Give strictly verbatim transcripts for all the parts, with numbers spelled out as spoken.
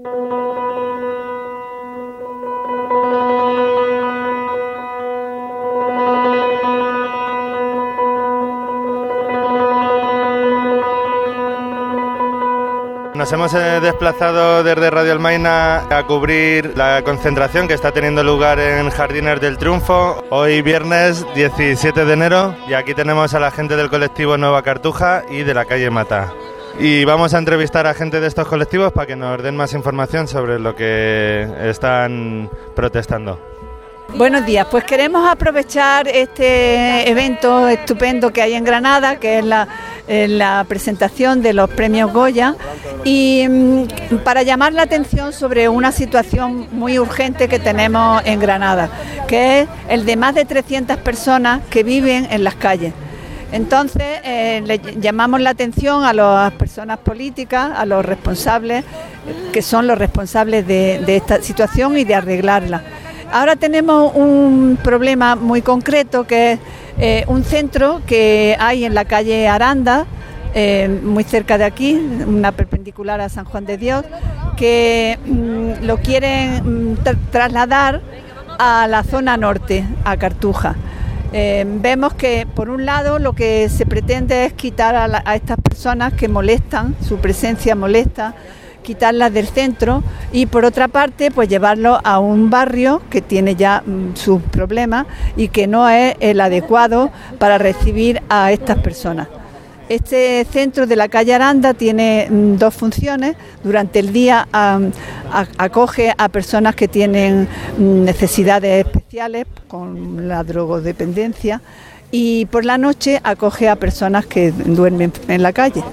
Nos hemos eh, desplazado desde Radio Almaina a cubrir la concentración que está teniendo lugar en Jardines del Triunfo, hoy viernes diecisiete de enero, y aquí tenemos a la gente del colectivo Nueva Cartuja y de la calle Mata. Y vamos a entrevistar a gente de estos colectivos para que nos den más información sobre lo que están protestando. Buenos días, pues queremos aprovechar este evento estupendo que hay en Granada, que es la, eh, la presentación de los premios Goya, y mm, para llamar la atención sobre una situación muy urgente que tenemos en Granada, que es el de más de trescientas personas que viven en las calles. Entonces eh, le llamamos la atención a las personas políticas, a los responsables, que son los responsables de, de esta situación y de arreglarla. Ahora tenemos un problema muy concreto, que es eh, un centro que hay en la calle Aranda, eh, muy cerca de aquí, una perpendicular a San Juan de Dios, que mm, lo quieren mm, tra- trasladar a la zona norte, a Cartuja. Eh, vemos que por un lado lo que se pretende es quitar a, la, a estas personas que molestan, su presencia molesta, quitarlas del centro, y por otra parte pues llevarlo a un barrio que tiene ya mm, sus problemas y que no es el adecuado para recibir a estas personas. Este centro de la calle Aranda tiene mm, dos funciones. Durante el día um, a, acoge a personas que tienen mm, necesidades especiales con la drogodependencia, y por la noche acoge a personas que duermen en la calle.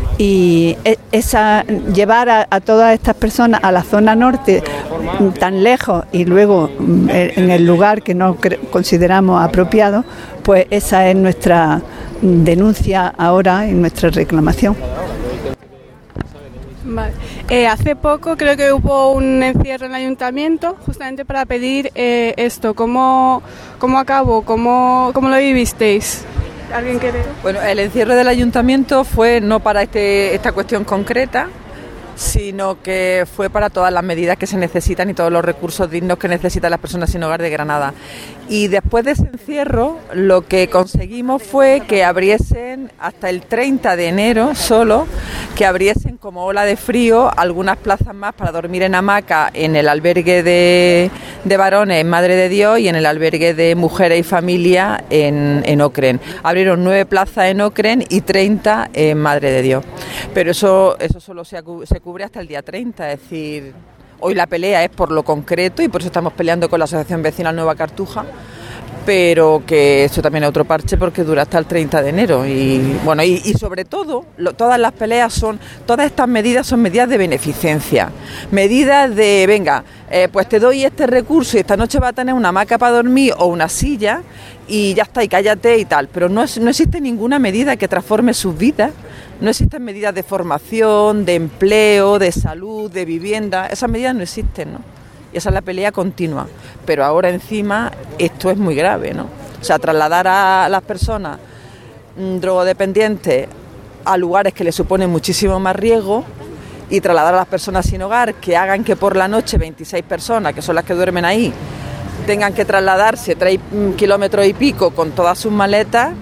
Y esa, llevar a, a todas estas personas a la zona norte tan lejos y luego en el lugar que no consideramos apropiado, pues esa es nuestra denuncia ahora y nuestra reclamación. Vale. Eh, hace poco creo que hubo un encierro en el ayuntamiento justamente para pedir eh, esto. ¿Cómo, cómo acabó? ¿Cómo, cómo lo vivisteis? ¿Alguien quiere? Bueno, el encierro del ayuntamiento fue no para este, esta cuestión concreta, sino que fue para todas las medidas que se necesitan y todos los recursos dignos que necesitan las personas sin hogar de Granada. Y después de ese encierro, lo que conseguimos fue que abriesen hasta el treinta de enero solo, que abriesen como ola de frío algunas plazas más para dormir en hamaca en el albergue de, de varones en Madre de Dios y en el albergue de mujeres y familia en, en Ocren. Abrieron nueve plazas en Ocren y treinta en Madre de Dios. Pero eso, eso solo se, se cubre hasta el día treinta, es decir, hoy la pelea es por lo concreto y por eso estamos peleando con la Asociación Vecinal Nueva Cartuja, pero que esto también es otro parche porque dura hasta el treinta de enero y bueno, y, y sobre todo lo, todas las peleas son, todas estas medidas son medidas de beneficencia, medidas de venga, eh, pues te doy este recurso y esta noche va a tener una hamaca para dormir o una silla y ya está, y cállate y tal, pero no, es, no existe ninguna medida que transforme sus vidas. No existen medidas de formación, de empleo, de salud, de vivienda, esas medidas no existen, ¿no? Y esa es la pelea continua, pero ahora encima esto es muy grave, ¿no? O sea, trasladar a las personas mmm, drogodependientes a lugares que les suponen muchísimo más riesgo y trasladar a las personas sin hogar que hagan que por la noche veintiséis personas, que son las que duermen ahí, tengan que trasladarse tres kilómetros y pico con todas sus maletas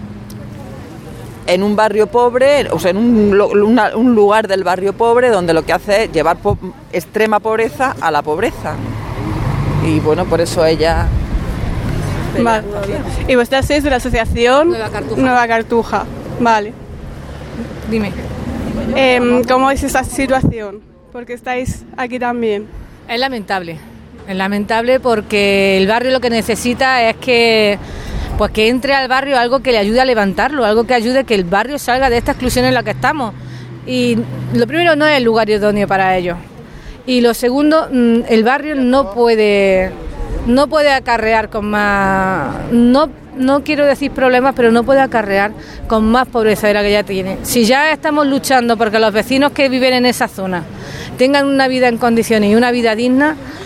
en un barrio pobre, o sea, en un, una, un lugar del barrio pobre donde lo que hace es llevar po- extrema pobreza a la pobreza. Y bueno, por eso ella... Vale. Y vosotras sois de la asociación Nueva Cartuja. Nueva Cartuja. Vale. Dime. Eh, ¿Cómo es esa situación? Porque estáis aquí también. Es lamentable. Es lamentable porque el barrio lo que necesita es que... pues que entre al barrio algo que le ayude a levantarlo, algo que ayude a que el barrio salga de esta exclusión en la que estamos. Y lo primero, no es el lugar idóneo para ello. Y lo segundo, el barrio no puede no puede acarrear con más, no no quiero decir problemas, pero no puede acarrear con más pobreza de la que ya tiene. Si ya estamos luchando porque los vecinos que viven en esa zona tengan una vida en condiciones y una vida digna,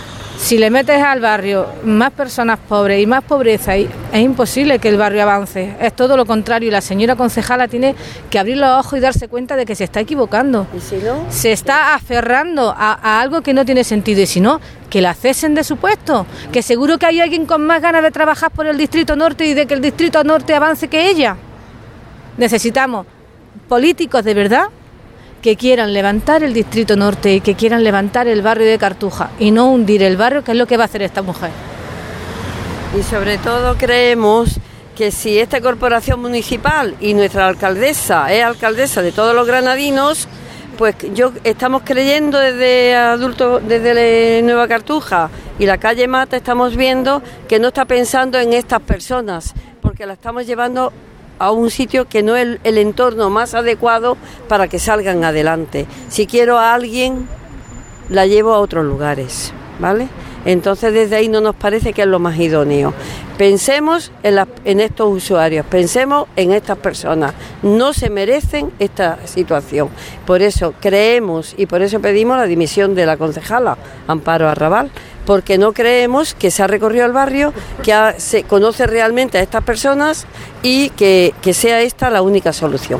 Si le metes al barrio más personas pobres y más pobreza, es imposible que el barrio avance. Es todo lo contrario, y la señora concejala tiene que abrir los ojos y darse cuenta de que se está equivocando. ¿Y si no? Se está aferrando a, a algo que no tiene sentido, y si no, que la cesen de su puesto, que seguro que hay alguien con más ganas de trabajar por el Distrito Norte y de que el Distrito Norte avance que ella. Necesitamos políticos de verdad que quieran levantar el Distrito Norte y que quieran levantar el barrio de Cartuja y no hundir el barrio, que es lo que va a hacer esta mujer. Y sobre todo creemos que si esta corporación municipal y nuestra alcaldesa es alcaldesa de todos los granadinos, pues yo estamos creyendo desde adultos, desde Nueva Cartuja y la calle Mata, estamos viendo que no está pensando en estas personas, porque la estamos llevando a un sitio que no es el, el entorno más adecuado para que salgan adelante. Si quiero a alguien, la llevo a otros lugares, ¿vale? Entonces desde ahí no nos parece que es lo más idóneo. Pensemos en, la, en estos usuarios, pensemos en estas personas, no se merecen esta situación. Por eso creemos y por eso pedimos la dimisión de la concejala Amparo Arrabal, porque no creemos que se ha recorrido el barrio, que ha, se conoce realmente a estas personas y que, que sea esta la única solución.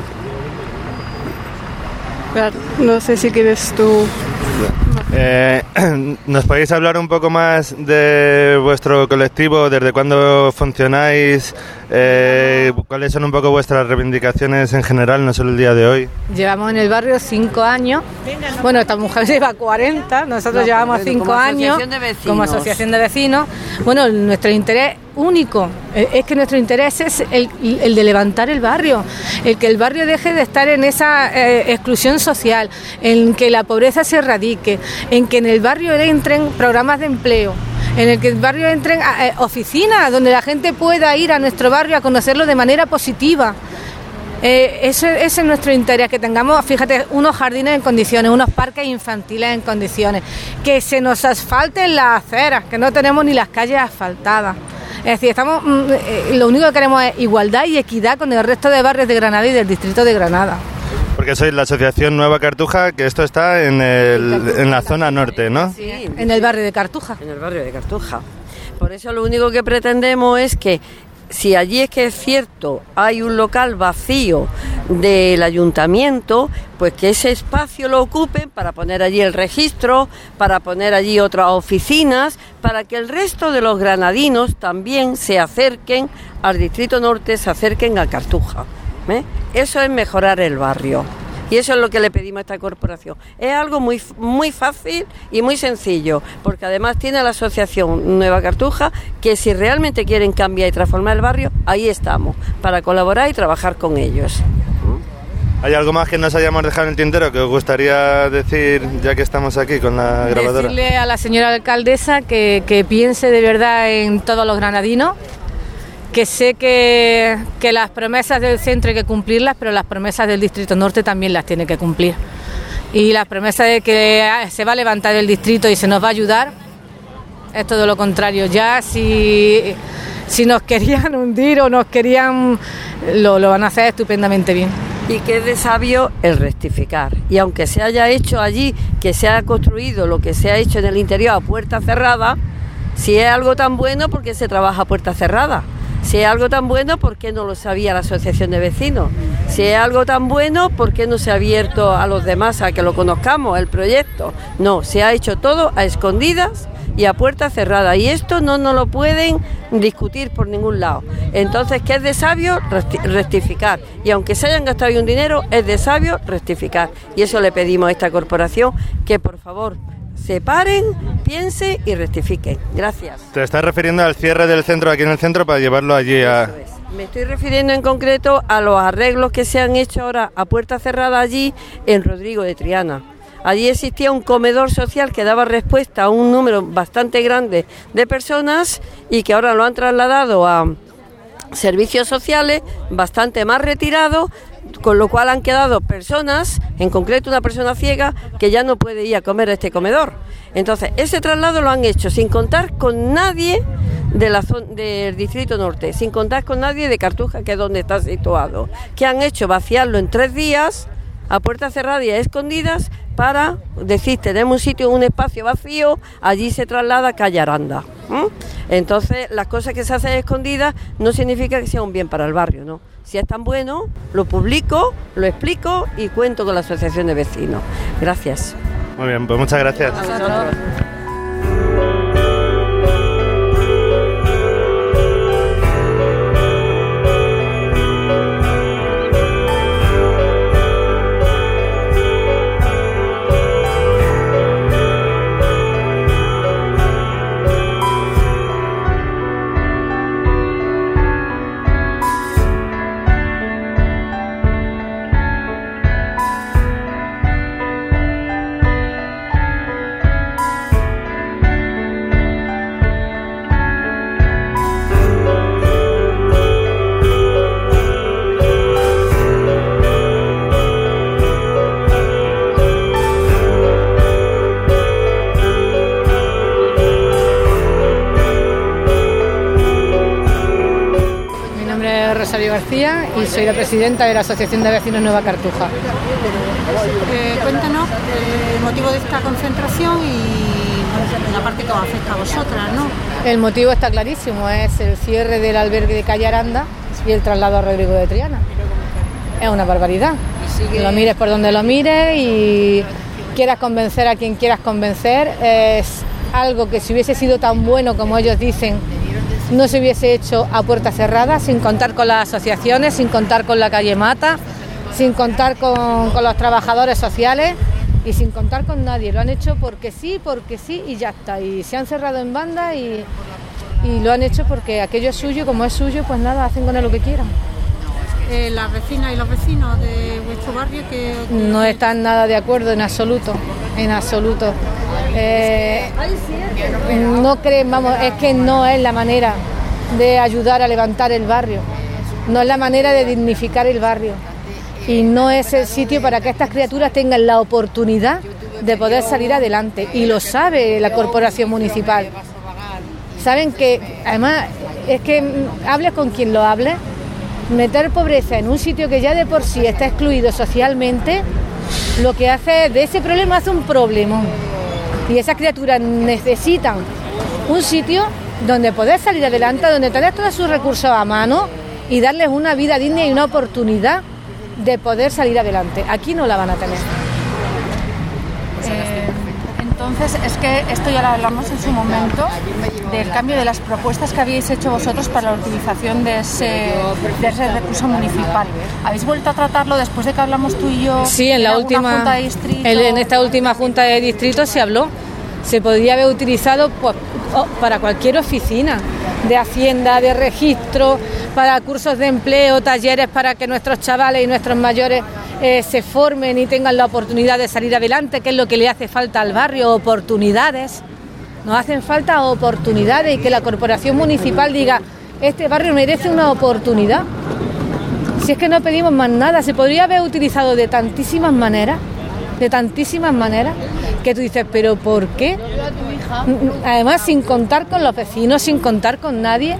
No sé si quieres tú... Eh, ¿Nos podéis hablar un poco más de vuestro colectivo? ¿Desde cuándo funcionáis? Eh, ¿Cuáles son un poco vuestras reivindicaciones en general, no solo el día de hoy? Llevamos en el barrio cinco años. Bueno, esta mujer lleva cuarenta, nosotros no, llevamos cinco años como asociación de vecinos. Bueno, nuestro interés único es que nuestro interés es el, el de levantar el barrio, el que el barrio deje de estar en esa eh, exclusión social, en que la pobreza se erradique, en que en el barrio entren programas de empleo, en el que el barrio entren a, a, oficinas donde la gente pueda ir a nuestro barrio a conocerlo de manera positiva. Eh, ese, ese es nuestro interés, que tengamos, fíjate, unos jardines en condiciones, unos parques infantiles en condiciones, que se nos asfalten las aceras, que no tenemos ni las calles asfaltadas. Es decir, estamos, eh, lo único que queremos es igualdad y equidad con el resto de barrios de Granada y del distrito de Granada. Porque sois la asociación Nueva Cartuja, que esto está en, el, en la zona norte, ¿no? Sí, en el barrio de Cartuja. En el barrio de Cartuja. Por eso lo único que pretendemos es que, si allí es que es cierto, hay un local vacío del ayuntamiento, pues que ese espacio lo ocupen para poner allí el registro, para poner allí otras oficinas, para que el resto de los granadinos también se acerquen al Distrito Norte, se acerquen a Cartuja. ¿Eh? Eso es mejorar el barrio. Y eso es lo que le pedimos a esta corporación. Es algo muy, muy fácil y muy sencillo, porque además tiene la asociación Nueva Cartuja, que si realmente quieren cambiar y transformar el barrio, ahí estamos, para colaborar y trabajar con ellos. ¿Hay algo más que nos hayamos dejado en el tintero que os gustaría decir, ya que estamos aquí con la grabadora? Decirle a la señora alcaldesa que, que piense de verdad en todos los granadinos, que sé que, que las promesas del centro hay que cumplirlas, pero las promesas del Distrito Norte también las tiene que cumplir. Y las promesas de que se va a levantar el distrito y se nos va a ayudar, es todo lo contrario. Ya si, si nos querían hundir o nos querían, lo, lo van a hacer estupendamente bien. Y que es de sabio el rectificar. Y aunque se haya hecho allí, que se haya construido lo que se ha hecho en el interior a puerta cerrada, si es algo tan bueno, ¿por qué se trabaja a puerta cerrada? Si es algo tan bueno, ¿por qué no lo sabía la asociación de vecinos? Si es algo tan bueno, ¿por qué no se ha abierto a los demás a que lo conozcamos, el proyecto? No, se ha hecho todo a escondidas y a puerta cerrada. Y esto no nos lo pueden discutir por ningún lado. Entonces, ¿qué es de sabio? Rectificar. Y aunque se hayan gastado ahí un dinero, es de sabio rectificar. Y eso le pedimos a esta corporación, que por favor se paren, piensen y rectifiquen. Gracias. ¿Te estás refiriendo al cierre del centro aquí en el centro para llevarlo allí a...? Eso es. Me estoy refiriendo en concreto a los arreglos que se han hecho ahora a puerta cerrada allí en Rodrigo de Triana. Allí existía un comedor social que daba respuesta a un número bastante grande de personas y que ahora lo han trasladado a servicios sociales bastante más retirados, con lo cual han quedado personas, en concreto una persona ciega, que ya no puede ir a comer a este comedor. Entonces, ese traslado lo han hecho sin contar con nadie de la zona, del Distrito Norte, sin contar con nadie de Cartuja, que es donde está situado. ¿Qué han hecho? Vaciarlo en tres días, a puerta cerrada y a escondidas para decir, tenemos un sitio, un espacio vacío, allí se traslada calle Aranda. ¿Mm? Entonces, las cosas que se hacen escondidas no significa que sea un bien para el barrio, ¿no? Si es tan bueno, lo publico, lo explico y cuento con la asociación de vecinos. Gracias. Muy bien, pues muchas gracias. A vosotros. García y soy la presidenta de la Asociación de Vecinos Nueva Cartuja. Eh, cuéntanos el motivo de esta concentración y la parte que os afecta a vosotras, ¿no? El motivo está clarísimo, es el cierre del albergue de calle Aranda y el traslado a Rodrigo de Triana. Es una barbaridad. Lo mires por donde lo mires y quieras convencer a quien quieras convencer, es algo que si hubiese sido tan bueno como ellos dicen, no se hubiese hecho a puerta cerrada, sin contar con las asociaciones, sin contar con la calle Mata, sin contar con, con los trabajadores sociales y sin contar con nadie. Lo han hecho porque sí, porque sí y ya está. Y se han cerrado en banda y, y lo han hecho porque aquello es suyo, como es suyo, pues nada, hacen con él lo que quieran. Eh, las vecinas y los vecinos de vuestro barrio que... No están nada de acuerdo en absoluto, en absoluto. Eh, no creen, vamos, es que no es la manera de ayudar a levantar el barrio, no es la manera de dignificar el barrio y no es el sitio para que estas criaturas tengan la oportunidad de poder salir adelante y lo sabe la corporación municipal. Saben que, además, es que hables con quien lo hable, meter pobreza en un sitio que ya de por sí está excluido socialmente, lo que hace de ese problema hace un problemón. Y esas criaturas necesitan un sitio donde poder salir adelante, donde tener todos sus recursos a mano y darles una vida digna y una oportunidad de poder salir adelante. Aquí no la van a tener. Eh, entonces, es que esto ya lo hablamos en su momento, del cambio de las propuestas que habéis hecho vosotros para la utilización de ese, de ese recurso municipal. ¿Habéis vuelto a tratarlo después de que hablamos tú y yo? Sí, en la última junta de distrito? En esta última junta de distrito se habló. Se podría haber utilizado pues, para cualquier oficina de hacienda, de registro, para cursos de empleo, talleres para que nuestros chavales y nuestros mayores eh, se formen y tengan la oportunidad de salir adelante, que es lo que le hace falta al barrio, oportunidades. Nos hacen falta oportunidades y que la corporación municipal diga, este barrio merece una oportunidad. Si es que no pedimos más nada, se podría haber utilizado de tantísimas maneras, de tantísimas maneras, que tú dices, ¿pero por qué? Además, sin contar con los vecinos, sin contar con nadie,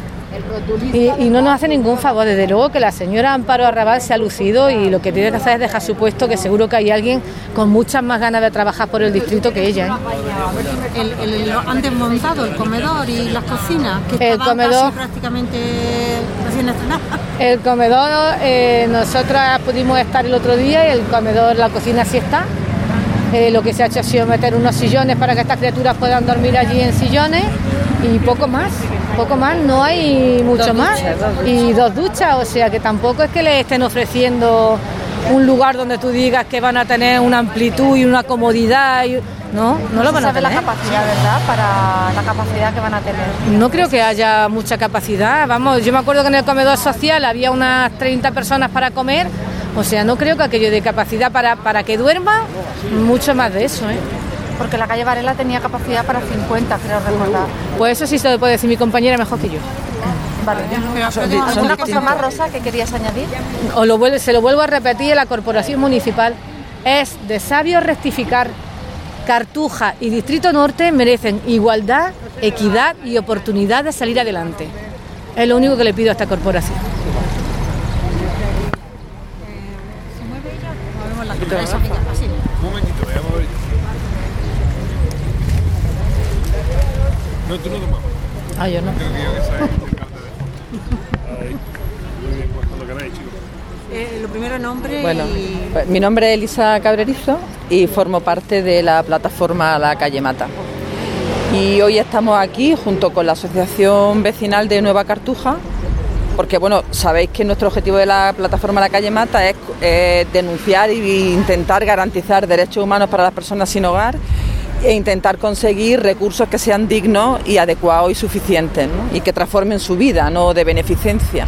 y, y no nos hace ningún favor. Desde luego que la señora Amparo Arrabal se ha lucido y lo que tiene que hacer es dejar su puesto, que seguro que hay alguien con muchas más ganas de trabajar por el distrito que ella, ¿eh? El, el, lo han desmontado el comedor y las cocinas, que el comedor, prácticamente recién estrenadas. El comedor, eh, nosotras pudimos estar el otro día y el comedor, la cocina sí está. Eh, lo que se ha hecho ha sido meter unos sillones para que estas criaturas puedan dormir allí en sillones y poco más, poco más, no hay mucho dos más. Duchas, dos duchas. Y dos duchas, o sea que tampoco es que les estén ofreciendo un lugar donde tú digas que van a tener una amplitud y una comodidad, y, no, no, no lo van a tener. No se sabe la capacidad, ¿verdad?, para la capacidad que van a tener. No creo que haya mucha capacidad, vamos, yo me acuerdo que en el comedor social había unas treinta personas para comer. O sea, no creo que aquello de capacidad para, para que duerma, mucho más de eso, ¿eh? Porque la calle Varela tenía capacidad para cincuenta, creo recordar. Pues eso sí se lo puede decir mi compañera mejor que yo. Vale. ¿Alguna cosa más, Rosa, que querías añadir? O lo vuelve, se lo vuelvo a repetir, la corporación municipal es de sabio rectificar. Cartuja y Distrito Norte merecen igualdad, equidad y oportunidad de salir adelante. Es lo único que le pido a esta corporación. momentito. Eso, venga, así. Un momentito, veamos a ver. No, tú no tomas. Ah, yo no. Creo que esa es el cartel de... Ahí. Muy bien, pues cuando queráis, chicos. Eh, lo primero, nombre Bueno, y... pues, mi nombre es Elisa Cabrerizo y formo parte de la plataforma La Calle Mata. Y hoy estamos aquí junto con la Asociación Vecinal de Nueva Cartuja, porque bueno, sabéis que nuestro objetivo de la plataforma La Calle Mata es eh, denunciar e intentar garantizar derechos humanos para las personas sin hogar e intentar conseguir recursos que sean dignos y adecuados y suficientes, ¿no? Y que transformen su vida, no de beneficencia.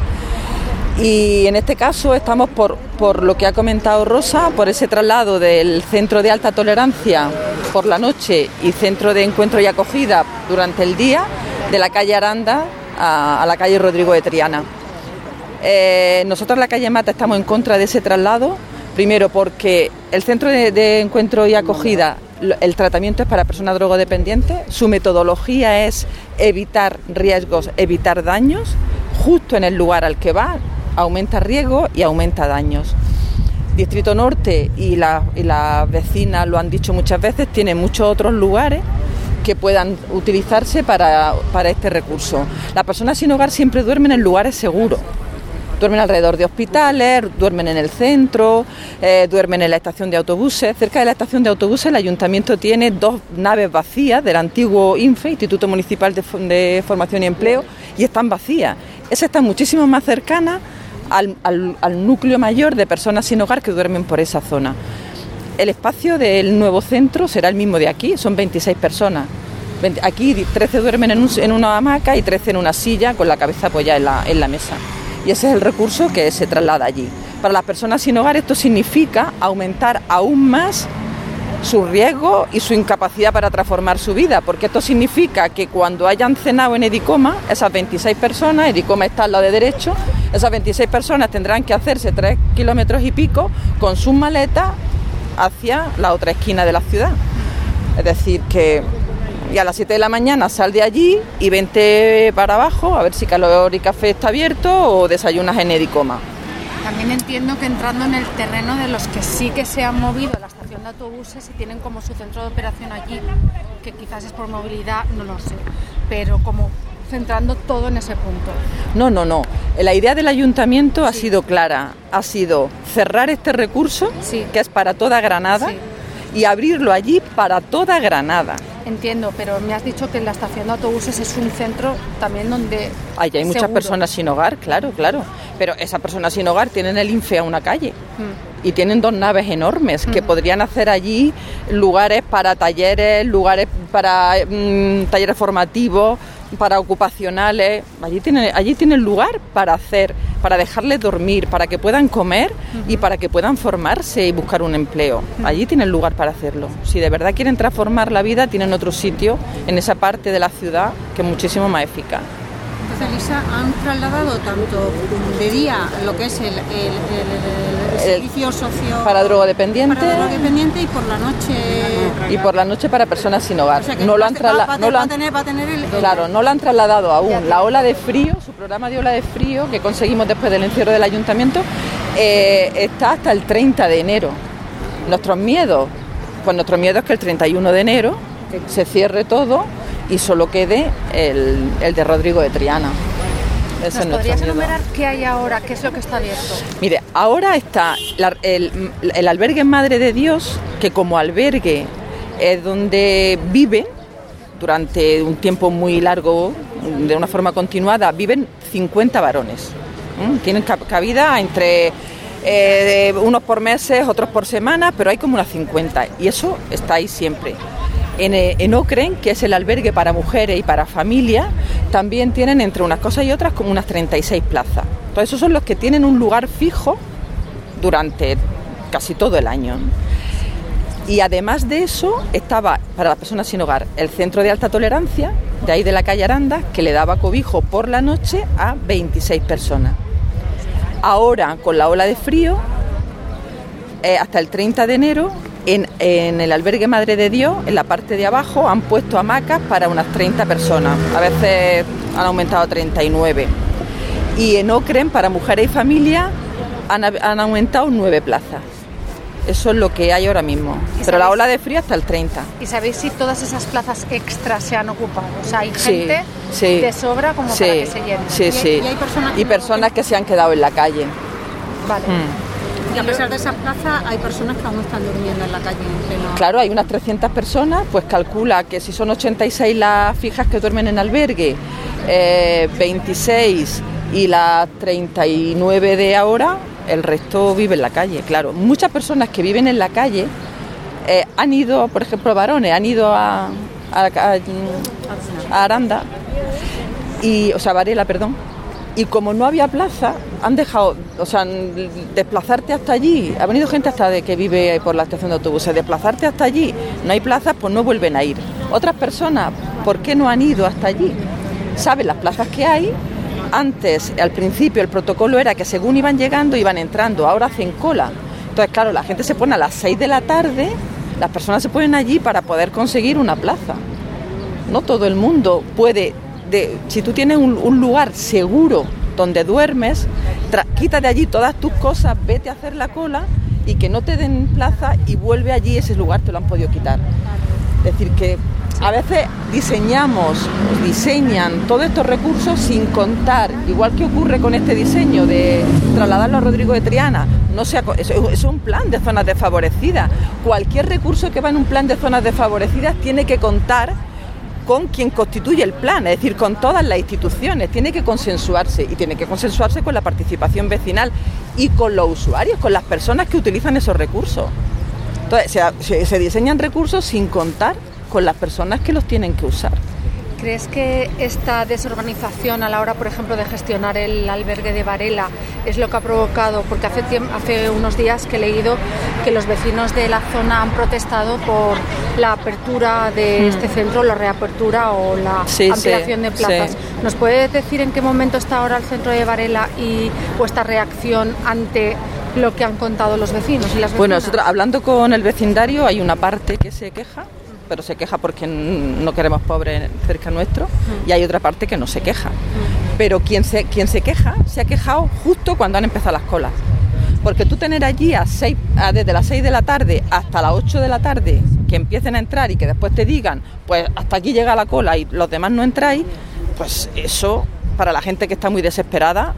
Y en este caso estamos por, por lo que ha comentado Rosa, por ese traslado del centro de alta tolerancia por la noche y centro de encuentro y acogida durante el día de la calle Aranda a, a la calle Rodrigo de Triana. Eh, nosotros en la calle Mata estamos en contra de ese traslado, primero porque el centro de, de encuentro y acogida, el tratamiento es para personas drogodependientes, su metodología es evitar riesgos, evitar daños, justo en el lugar al que va, aumenta riesgos y aumenta daños. Distrito Norte y las y la vecinas lo han dicho muchas veces, tiene muchos otros lugares que puedan utilizarse para, para este recurso. Las personas sin hogar siempre duermen en lugares seguros. Duermen alrededor de hospitales, duermen en el centro, eh, duermen en la estación de autobuses. Cerca de la estación de autobuses el ayuntamiento tiene dos naves vacías del antiguo INFE, Instituto Municipal de, de Formación y Empleo, y están vacías. Esa está muchísimo más cercana al, al, al núcleo mayor de personas sin hogar que duermen por esa zona. El espacio del nuevo centro será el mismo de aquí, son veintiséis personas. Aquí trece duermen en, un, en una hamaca y trece en una silla con la cabeza apoyada en la, en la mesa. Y ese es el recurso que se traslada allí. Para las personas sin hogar esto significa aumentar aún más su riesgo y su incapacidad para transformar su vida, porque esto significa que cuando hayan cenado en Edicoma, esas veintiséis personas, Edicoma está al lado de derecho, esas veintiséis personas tendrán que hacerse tres kilómetros y pico con sus maletas hacia la otra esquina de la ciudad. Es decir, que y a las siete de la mañana sal de allí y vente para abajo a ver si Calor y Café está abierto o desayunas en Edicoma. También entiendo que entrando en el terreno de los que sí que se han movido a la estación de autobuses y tienen como su centro de operación allí, que quizás es por movilidad, no lo sé, pero como centrando todo en ese punto. No, no, no. La idea del ayuntamiento sí. ha sido clara, ha sido cerrar este recurso, sí. que es para toda Granada, sí. y abrirlo allí para toda Granada. Entiendo, pero me has dicho que la estación de autobuses es un centro también donde... Allí hay muchas seguro. personas sin hogar, claro, claro. Pero esas personas sin hogar tienen el INFE a una calle mm. y tienen dos naves enormes mm. que podrían hacer allí lugares para talleres, lugares para mmm, talleres formativos, para ocupacionales. Allí tienen, allí tienen lugar para hacer, para dejarles dormir, para que puedan comer uh-huh. y para que puedan formarse y buscar un empleo. Uh-huh. Allí tienen lugar para hacerlo. Si de verdad quieren transformar la vida, tienen otro sitio en esa parte de la ciudad que es muchísimo más eficaz. Entonces, Elisa, han trasladado tanto de día lo que es el, el, el, el servicio socio... Para drogodependientes. Para drogodependiente y por la noche... Y por la noche para personas sin hogar. O sea, que no lo han trasladado. Va, no va, va, va a tener el... Claro, no lo han trasladado aún. La ola de frío, su programa de ola de frío que conseguimos después del encierro del ayuntamiento, eh, está hasta el treinta de enero. Nuestros miedos, pues nuestro miedo es que el treinta y uno de enero se cierre todo y solo quede el, el de Rodrigo de Triana. Ese ¿Nos podrías enumerar qué hay ahora? ¿Qué es lo que está abierto? Mire, ahora está la, el, el albergue Madre de Dios, que como albergue es donde viven durante un tiempo muy largo, de una forma continuada, viven cincuenta varones. ¿Mm? Tienen cabida entre eh, unos por meses, otros por semana, pero hay como unas cincuenta y eso está ahí siempre. En, en Ocren, que es el albergue para mujeres y para familias, también tienen entre unas cosas y otras como unas treinta y seis plazas. Entonces esos son los que tienen un lugar fijo durante casi todo el año. Y además de eso estaba para las personas sin hogar el centro de alta tolerancia, de ahí de la calle Aranda, que le daba cobijo por la noche a veintiséis personas. Ahora, con la ola de frío, eh, hasta el treinta de enero, En, en el albergue Madre de Dios, en la parte de abajo, han puesto hamacas para unas treinta personas. A veces han aumentado a treinta y nueve. Y en Ocren, para mujeres y familias, han, han aumentado nueve plazas. Eso es lo que hay ahora mismo. Pero la ola de frío hasta el treinta. ¿Y sabéis si todas esas plazas extras se han ocupado? O sea, hay Sí, gente sí. de sobra como Sí, para que se llene. sí, Y- sí. Y hay personas, Y personas que se han quedado en la calle. Vale. Mm. Y a pesar de esa plaza, hay personas que aún están durmiendo en la calle. En pleno... Claro, hay unas trescientas personas, pues calcula que si son ochenta y seis las fijas que duermen en albergue, eh, veintiséis y las treinta y nueve de ahora, el resto vive en la calle, claro. Muchas personas que viven en la calle eh, han ido, por ejemplo, varones, han ido a, a, a, a Aranda, y, o sea, Varela, perdón, y como no había plaza, han dejado, o sea, desplazarte hasta allí, ha venido gente hasta de que vive por la estación de autobuses, desplazarte hasta allí, no hay plazas, pues no vuelven a ir. Otras personas, ¿por qué no han ido hasta allí? Saben las plazas que hay. Antes, al principio, el protocolo era que según iban llegando, iban entrando, ahora hacen cola. Entonces, claro, la gente se pone a las seis de la tarde, las personas se ponen allí para poder conseguir una plaza. No todo el mundo puede, de, si tú tienes un, un lugar seguro donde duermes, tra, quita de allí todas tus cosas, vete a hacer la cola y que no te den plaza y vuelve allí, ese lugar te lo han podido quitar. Es decir, que a veces diseñamos, diseñan todos estos recursos sin contar, igual que ocurre con este diseño de trasladarlo a Rodrigo de Triana, no sea, eso es un plan de zonas desfavorecidas. Cualquier recurso que va en un plan de zonas desfavorecidas tiene que contar con quien constituye el plan, es decir, con todas las instituciones, tiene que consensuarse y tiene que consensuarse con la participación vecinal y con los usuarios, con las personas que utilizan esos recursos. Entonces, se, se diseñan recursos sin contar con las personas que los tienen que usar. ¿Crees que esta desorganización a la hora, por ejemplo, de gestionar el albergue de Varela es lo que ha provocado? Porque hace, tiempo, hace unos días que he leído que los vecinos de la zona han protestado por la apertura de mm. este centro, la reapertura o la sí, ampliación sí, de plazas. Sí. ¿Nos puedes decir en qué momento está ahora el centro de Varela y vuestra reacción ante lo que han contado los vecinos y las vecinas? Bueno, nosotros hablando con el vecindario hay una parte que se queja, pero se queja porque no queremos pobres cerca nuestro, mm. y hay otra parte que no se queja. Mm. Pero quien se, quien se queja, se ha quejado justo cuando han empezado las colas. Porque tú tener allí a seis, a desde las seis de la tarde hasta las ocho de la tarde, que empiecen a entrar y que después te digan, pues hasta aquí llega la cola y los demás no entráis, pues eso, para la gente que está muy desesperada.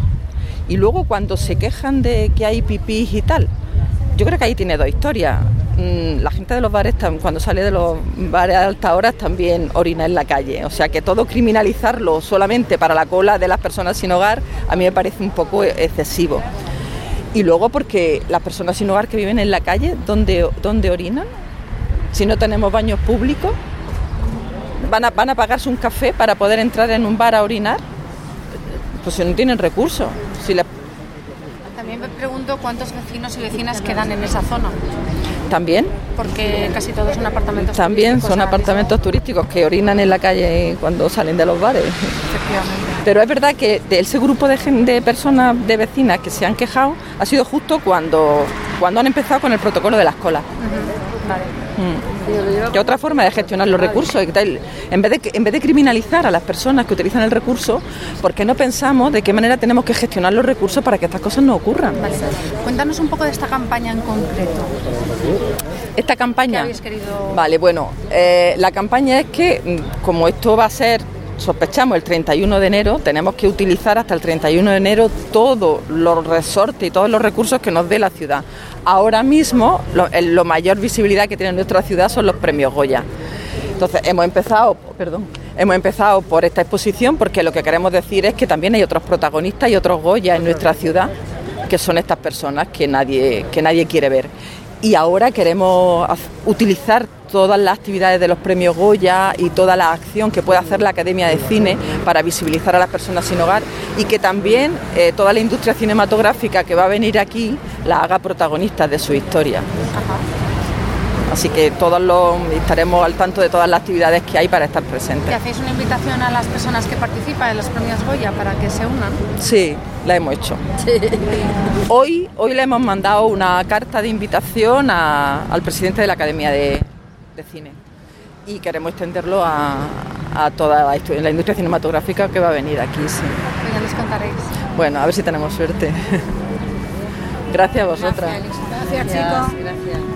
Y luego cuando se quejan de que hay pipís y tal, yo creo que ahí tiene dos historias. La gente de los bares, cuando sale de los bares a altas horas, también orina en la calle. O sea que todo criminalizarlo solamente para la cola de las personas sin hogar, a mí me parece un poco excesivo. Y luego porque las personas sin hogar que viven en la calle, ¿dónde, dónde orinan? Si no tenemos baños públicos, ¿van a, van a pagarse un café para poder entrar en un bar a orinar? Pues si no tienen recursos. Si les... También me pregunto cuántos vecinos y vecinas quedan en esa zona. También. Porque casi todos son apartamentos También turísticos. También son apartamentos mismo. turísticos que orinan en la calle cuando salen de los bares. Efectivamente. Pero es verdad que de ese grupo de, de personas, de vecinas que se han quejado, ha sido justo cuando, cuando han empezado con el protocolo de las colas. Uh-huh. Vale. Mm. Que otra forma de gestionar los recursos, en vez de, en vez de criminalizar a las personas que utilizan el recurso, ¿por qué no pensamos de qué manera tenemos que gestionar los recursos para que estas cosas no ocurran? Vale. Cuéntanos un poco de esta campaña en concreto. Esta campaña. ¿Qué habéis querido? Vale, bueno, eh, la campaña es que, como esto va a ser, sospechamos, el treinta y uno de enero, tenemos que utilizar hasta el treinta y uno de enero todos los resortes y todos los recursos que nos dé la ciudad. Ahora mismo, lo, el, lo mayor visibilidad que tiene nuestra ciudad son los premios Goya. Entonces, hemos empezado, perdón, hemos empezado por esta exposición porque lo que queremos decir es que también hay otros protagonistas y otros Goya en nuestra ciudad, que son estas personas que nadie, que nadie quiere ver. Y ahora queremos utilizar todas las actividades de los premios Goya y toda la acción que puede hacer la Academia de Cine para visibilizar a las personas sin hogar y que también eh, toda la industria cinematográfica que va a venir aquí la haga protagonistas de su historia. Ajá. Así que todos los, estaremos al tanto de todas las actividades que hay para estar presentes. ¿Y hacéis una invitación a las personas que participan en los premios Goya para que se unan? Sí, la hemos hecho. Sí. Hoy, hoy le hemos mandado una carta de invitación a, al presidente de la Academia de, de Cine y queremos extenderlo a, a toda la, la industria cinematográfica que va a venir aquí. Sí. Ya nos contaréis. Bueno, a ver si tenemos suerte. Gracias a vosotras. Gracias, Elisa. Gracias, chicos. Gracias.